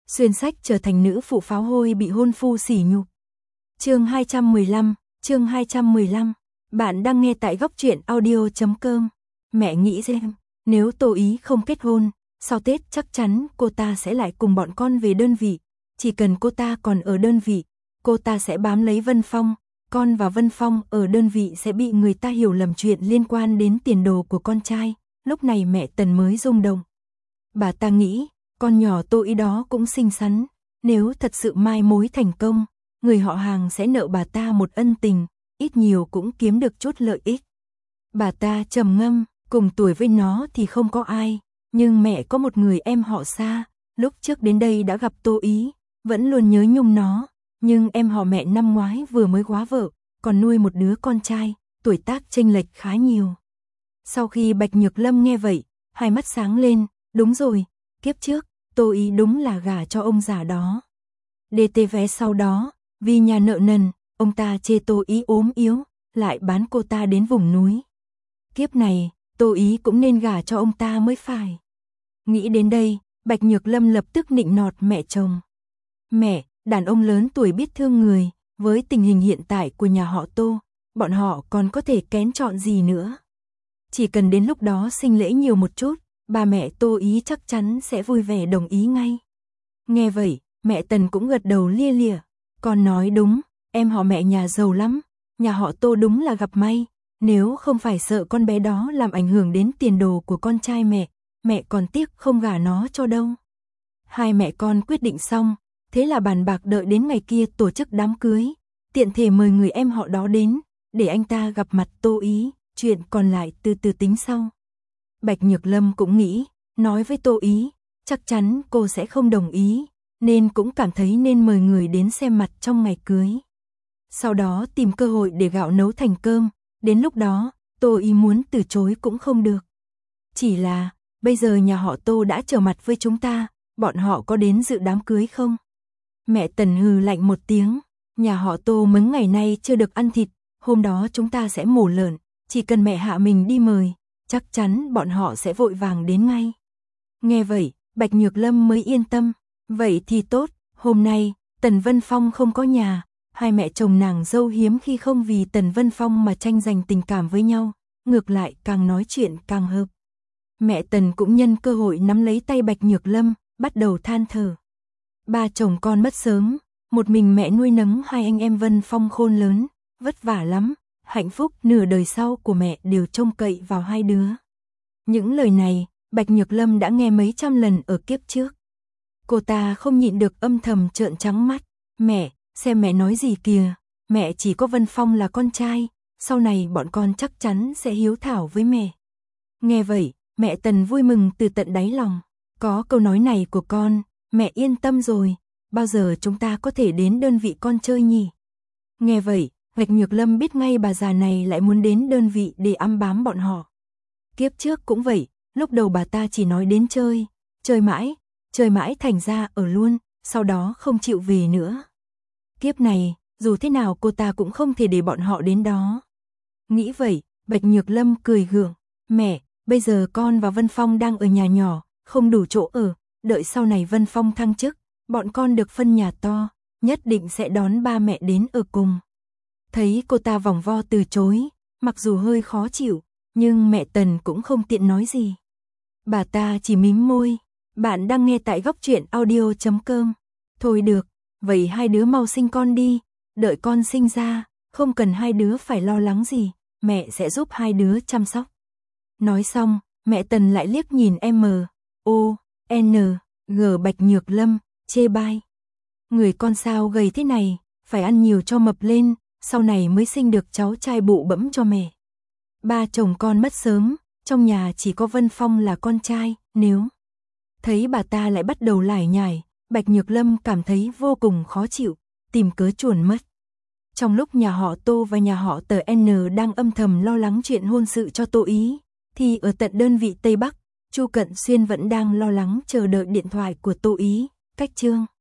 xuyên sách trở thành nữ phụ pháo hôi bị hôn phu sỉ nhục. Chương 215. Bạn đang nghe tại góc truyện audio.com. Mẹ nghĩ xem, nếu Tô Ý không kết hôn, sau Tết chắc chắn cô ta sẽ lại cùng bọn con về đơn vị. Chỉ cần cô ta còn ở đơn vị, cô ta sẽ bám lấy Vân Phong. Con và Vân Phong ở đơn vị sẽ bị người ta hiểu lầm chuyện liên quan đến tiền đồ của con trai. Lúc này mẹ Tần mới rung động. Bà ta nghĩ, con nhỏ Tô Ý đó cũng xinh xắn. Nếu thật sự mai mối thành công, người họ hàng sẽ nợ bà ta một ân tình, ít nhiều cũng kiếm được chút lợi ích. Bà ta trầm ngâm, cùng tuổi với nó thì không có ai, nhưng mẹ có một người em họ xa, lúc trước đến đây đã gặp Tô Ý, vẫn luôn nhớ nhung nó, nhưng em họ mẹ năm ngoái vừa mới góa vợ, còn nuôi một đứa con trai, tuổi tác chênh lệch khá nhiều. Sau khi Bạch Nhược Lâm nghe vậy, hai mắt sáng lên, đúng rồi, kiếp trước, Tô Ý đúng là gả cho ông già đó. DT vé sau đó, vì nhà nợ nần, ông ta chê Tô Ý ốm yếu, lại bán cô ta đến vùng núi. Kiếp này, Tô Ý cũng nên gả cho ông ta mới phải. Nghĩ đến đây, Bạch Nhược Lâm lập tức nịnh nọt mẹ chồng. Mẹ, đàn ông lớn tuổi biết thương người, với tình hình hiện tại của nhà họ Tô, bọn họ còn có thể kén chọn gì nữa. Chỉ cần đến lúc đó sinh lễ nhiều một chút, bà mẹ Tô Ý chắc chắn sẽ vui vẻ đồng ý ngay. Nghe vậy, mẹ Tần cũng gật đầu lia lịa. Con nói đúng, em họ mẹ nhà giàu lắm, nhà họ Tô đúng là gặp may. Nếu không phải sợ con bé đó làm ảnh hưởng đến tiền đồ của con trai mẹ còn tiếc không gả nó cho đâu. Hai mẹ con quyết định xong, thế là bàn bạc đợi đến ngày kia tổ chức đám cưới, tiện thể mời người em họ đó đến, để anh ta gặp mặt Tô Ý, chuyện còn lại từ từ tính sau. Bạch Nhược Lâm cũng nghĩ, nói với Tô Ý, chắc chắn cô sẽ không đồng ý, nên cũng cảm thấy nên mời người đến xem mặt trong ngày cưới. Sau đó tìm cơ hội để gạo nấu thành cơm, đến lúc đó, Tô Ý muốn từ chối cũng không được. Chỉ là, bây giờ nhà họ Tô đã trở mặt với chúng ta, bọn họ có đến dự đám cưới không? Mẹ Tần hừ lạnh một tiếng, nhà họ Tô mấy ngày nay chưa được ăn thịt, hôm đó chúng ta sẽ mổ lợn, chỉ cần mẹ hạ mình đi mời, chắc chắn bọn họ sẽ vội vàng đến ngay. Nghe vậy, Bạch Nhược Lâm mới yên tâm, vậy thì tốt, hôm nay, Tần Vân Phong không có nhà, hai mẹ chồng nàng dâu hiếm khi không vì Tần Vân Phong mà tranh giành tình cảm với nhau, ngược lại càng nói chuyện càng hợp. Mẹ Tần cũng nhân cơ hội nắm lấy tay Bạch Nhược Lâm, bắt đầu than thở. Ba chồng con mất sớm, một mình mẹ nuôi nấng hai anh em Vân Phong khôn lớn, vất vả lắm, hạnh phúc nửa đời sau của mẹ đều trông cậy vào hai đứa. Những lời này, Bạch Nhược Lâm đã nghe mấy trăm lần ở kiếp trước. Cô ta không nhịn được âm thầm trợn trắng mắt, mẹ, xem mẹ nói gì kìa, mẹ chỉ có Vân Phong là con trai, sau này bọn con chắc chắn sẽ hiếu thảo với mẹ. Nghe vậy, mẹ Tần vui mừng từ tận đáy lòng, có câu nói này của con, mẹ yên tâm rồi, bao giờ chúng ta có thể đến đơn vị con chơi nhỉ? Nghe vậy, Bạch Nhược Lâm biết ngay bà già này lại muốn đến đơn vị để ăm bám bọn họ. Kiếp trước cũng vậy, lúc đầu bà ta chỉ nói đến chơi mãi thành ra ở luôn, sau đó không chịu về nữa. Kiếp này, dù thế nào cô ta cũng không thể để bọn họ đến đó. Nghĩ vậy, Bạch Nhược Lâm cười gượng, mẹ, bây giờ con và Vân Phong đang ở nhà nhỏ, không đủ chỗ ở, đợi sau này Vân Phong thăng chức, bọn con được phân nhà to, nhất định sẽ đón ba mẹ đến ở cùng. Thấy cô ta vòng vo từ chối, mặc dù hơi khó chịu, nhưng mẹ Tần cũng không tiện nói gì. Bà ta chỉ mím môi, bạn đang nghe tại góc truyện audio.com. Thôi được, vậy hai đứa mau sinh con đi, đợi con sinh ra, không cần hai đứa phải lo lắng gì, mẹ sẽ giúp hai đứa chăm sóc. Nói xong, mẹ Tần lại liếc nhìn M.O.N.G. Bạch Nhược Lâm, chê bai. Người con sao gầy thế này, phải ăn nhiều cho mập lên, sau này mới sinh được cháu trai bụ bẫm cho mẹ. Ba chồng con mất sớm, trong nhà chỉ có Vân Phong là con trai, nếu thấy bà ta lại bắt đầu lải nhải, Bạch Nhược Lâm cảm thấy vô cùng khó chịu, tìm cớ chuồn mất. Trong lúc nhà họ Tô và nhà họ Tờ N đang âm thầm lo lắng chuyện hôn sự cho Tô Ý, thì ở tận đơn vị Tây Bắc, Chu Cận Xuyên vẫn đang lo lắng chờ đợi điện thoại của Tô Ý. Cách chương